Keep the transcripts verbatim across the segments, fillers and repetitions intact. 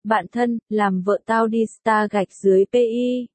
Bạn thân, làm vợ tao đi star gạch dưới pi.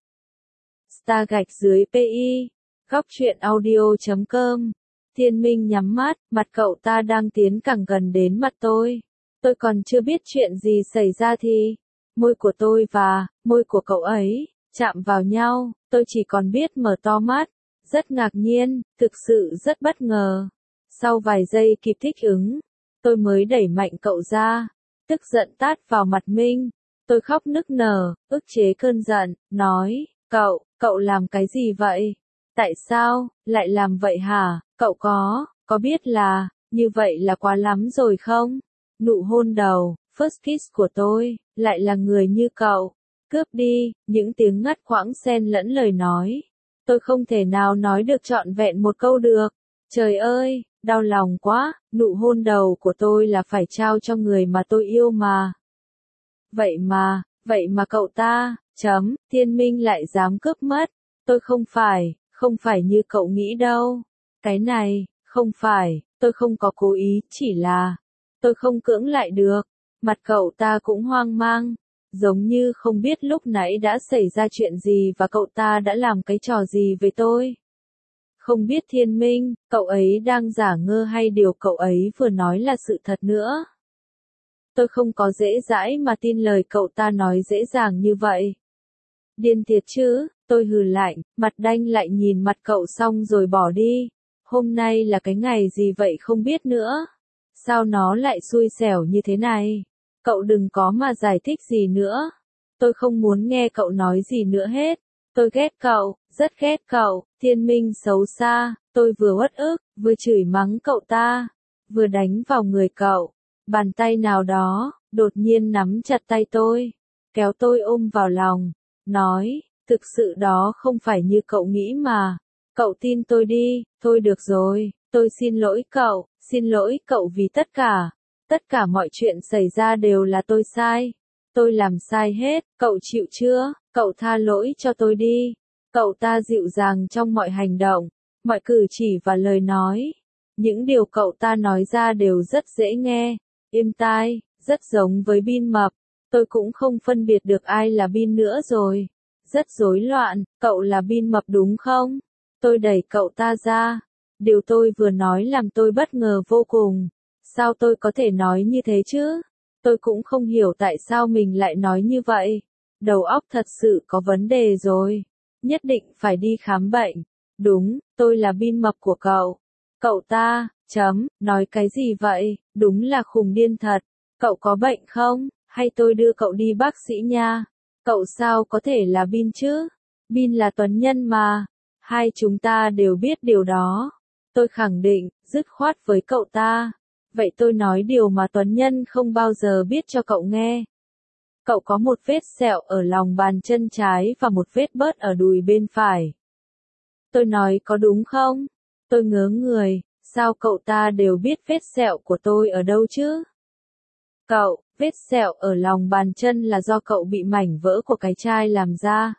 Star gạch dưới pi. Góc truyện audio chấm com. Thiên Minh nhắm mắt, mặt cậu ta đang tiến càng gần đến mặt tôi. Tôi còn chưa biết chuyện gì xảy ra thì, môi của tôi và môi của cậu ấy chạm vào nhau, tôi chỉ còn biết mở to mắt, rất ngạc nhiên, thực sự rất bất ngờ. Sau vài giây kịp thích ứng, tôi mới đẩy mạnh cậu ra, tức giận tát vào mặt Minh. Tôi khóc nức nở, ức chế cơn giận, nói, cậu, cậu làm cái gì vậy? Tại sao, lại làm vậy hả? Cậu có, có biết là, như vậy là quá lắm rồi không? Nụ hôn đầu, first kiss của tôi, lại là người như cậu. Cướp đi, những tiếng ngắt quãng xen lẫn lời nói. Tôi không thể nào nói được trọn vẹn một câu được. Trời ơi, đau lòng quá, nụ hôn đầu của tôi là phải trao cho người mà tôi yêu mà. Vậy mà, vậy mà cậu ta, chấm, Thiên Minh lại dám cướp mất. Tôi không phải, không phải như cậu nghĩ đâu. Cái này, không phải, tôi không có cố ý, chỉ là, tôi không cưỡng lại được. Mặt cậu ta cũng hoang mang, giống như không biết lúc nãy đã xảy ra chuyện gì và cậu ta đã làm cái trò gì với tôi. Không biết Thiên Minh, cậu ấy đang giả ngơ hay điều cậu ấy vừa nói là sự thật nữa. Tôi không có dễ dãi mà tin lời cậu ta nói dễ dàng như vậy. Điên thiệt chứ, tôi hừ lạnh, mặt đanh lại nhìn mặt cậu xong rồi bỏ đi. Hôm nay là cái ngày gì vậy không biết nữa. Sao nó lại xui xẻo như thế này? Cậu đừng có mà giải thích gì nữa. Tôi không muốn nghe cậu nói gì nữa hết. Tôi ghét cậu, rất ghét cậu, Thiên Minh xấu xa. Tôi vừa uất ức, vừa chửi mắng cậu ta, vừa đánh vào người cậu. Bàn tay nào đó, đột nhiên nắm chặt tay tôi, kéo tôi ôm vào lòng, nói, thực sự đó không phải như cậu nghĩ mà. Cậu tin tôi đi, thôi được rồi, tôi xin lỗi cậu, xin lỗi cậu vì tất cả. Tất cả mọi chuyện xảy ra đều là tôi sai. Tôi làm sai hết, cậu chịu chưa? Cậu tha lỗi cho tôi đi. Cậu ta dịu dàng trong mọi hành động, mọi cử chỉ và lời nói. Những điều cậu ta nói ra đều rất dễ nghe, êm tai, rất giống với Bin mập. Tôi cũng không phân biệt được ai là Bin nữa rồi. Rất rối loạn, cậu là Bin mập đúng không? Tôi đẩy cậu ta ra. Điều tôi vừa nói làm tôi bất ngờ vô cùng. Sao tôi có thể nói như thế chứ? Tôi cũng không hiểu tại sao mình lại nói như vậy. Đầu óc thật sự có vấn đề rồi. Nhất định phải đi khám bệnh. Đúng, tôi là Bin mập của cậu. Cậu ta, chấm, nói cái gì vậy? Đúng là khùng điên thật. Cậu có bệnh không? Hay tôi đưa cậu đi bác sĩ nha? Cậu sao có thể là Bin chứ? Bin là Tuấn Nhân mà. Hai chúng ta đều biết điều đó. Tôi khẳng định, dứt khoát với cậu ta. Vậy tôi nói điều mà Tuấn Nhân không bao giờ biết cho cậu nghe. Cậu có một vết sẹo ở lòng bàn chân trái và một vết bớt ở đùi bên phải. Tôi nói có đúng không? Tôi ngớ người, sao cậu ta đều biết vết sẹo của tôi ở đâu chứ? Cậu, vết sẹo ở lòng bàn chân là do cậu bị mảnh vỡ của cái chai làm ra.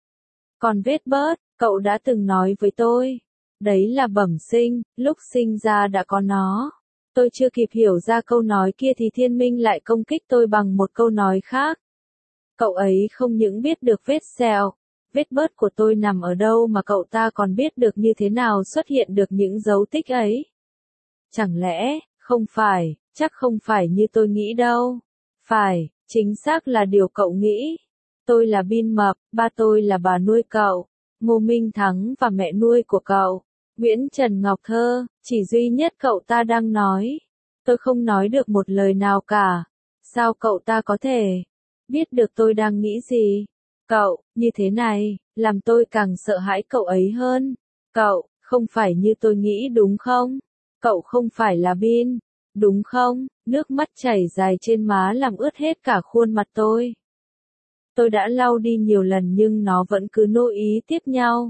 Còn vết bớt, cậu đã từng nói với tôi. Đấy là bẩm sinh, lúc sinh ra đã có nó. Tôi chưa kịp hiểu ra câu nói kia thì Thiên Minh lại công kích tôi bằng một câu nói khác. Cậu ấy không những biết được vết sẹo, vết bớt của tôi nằm ở đâu mà cậu ta còn biết được như thế nào xuất hiện được những dấu tích ấy. Chẳng lẽ, không phải, chắc không phải như tôi nghĩ đâu. Phải, chính xác là điều cậu nghĩ. Tôi là Bin mập, ba tôi là bà nuôi cậu, Ngô Minh Thắng và mẹ nuôi của cậu, Nguyễn Trần Ngọc Thơ, chỉ duy nhất cậu ta đang nói. Tôi không nói được một lời nào cả. Sao cậu ta có thể biết được tôi đang nghĩ gì? Cậu, như thế này, làm tôi càng sợ hãi cậu ấy hơn. Cậu, không phải như tôi nghĩ đúng không? Cậu không phải là Bin, đúng không? Nước mắt chảy dài trên má làm ướt hết cả khuôn mặt tôi. Tôi đã lau đi nhiều lần nhưng nó vẫn cứ nô ý tiếp nhau.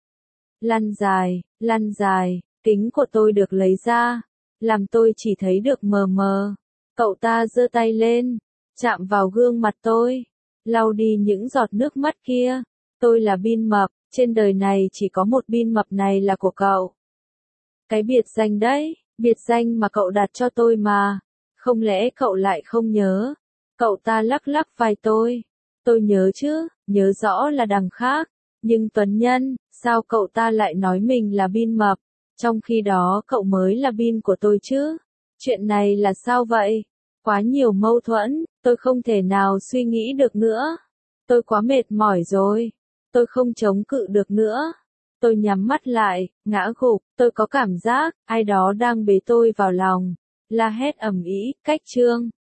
Lăn dài, lăn dài, kính của tôi được lấy ra, làm tôi chỉ thấy được mờ mờ. Cậu ta giơ tay lên, chạm vào gương mặt tôi, lau đi những giọt nước mắt kia. Tôi là Bin mập, trên đời này chỉ có một Bin mập này là của cậu. Cái biệt danh đấy, biệt danh mà cậu đặt cho tôi mà. Không lẽ cậu lại không nhớ? Cậu ta lắc lắc vai tôi. Tôi nhớ chứ, nhớ rõ là đằng khác. Nhưng Tuấn Nhân, sao cậu ta lại nói mình là Bin mập, trong khi đó cậu mới là Bin của tôi chứ? Chuyện này là sao vậy? Quá nhiều mâu thuẫn, tôi không thể nào suy nghĩ được nữa. Tôi quá mệt mỏi rồi. Tôi không chống cự được nữa. Tôi nhắm mắt lại, ngã gục, tôi có cảm giác, ai đó đang bế tôi vào lòng. La hét ầm ĩ, cách chương.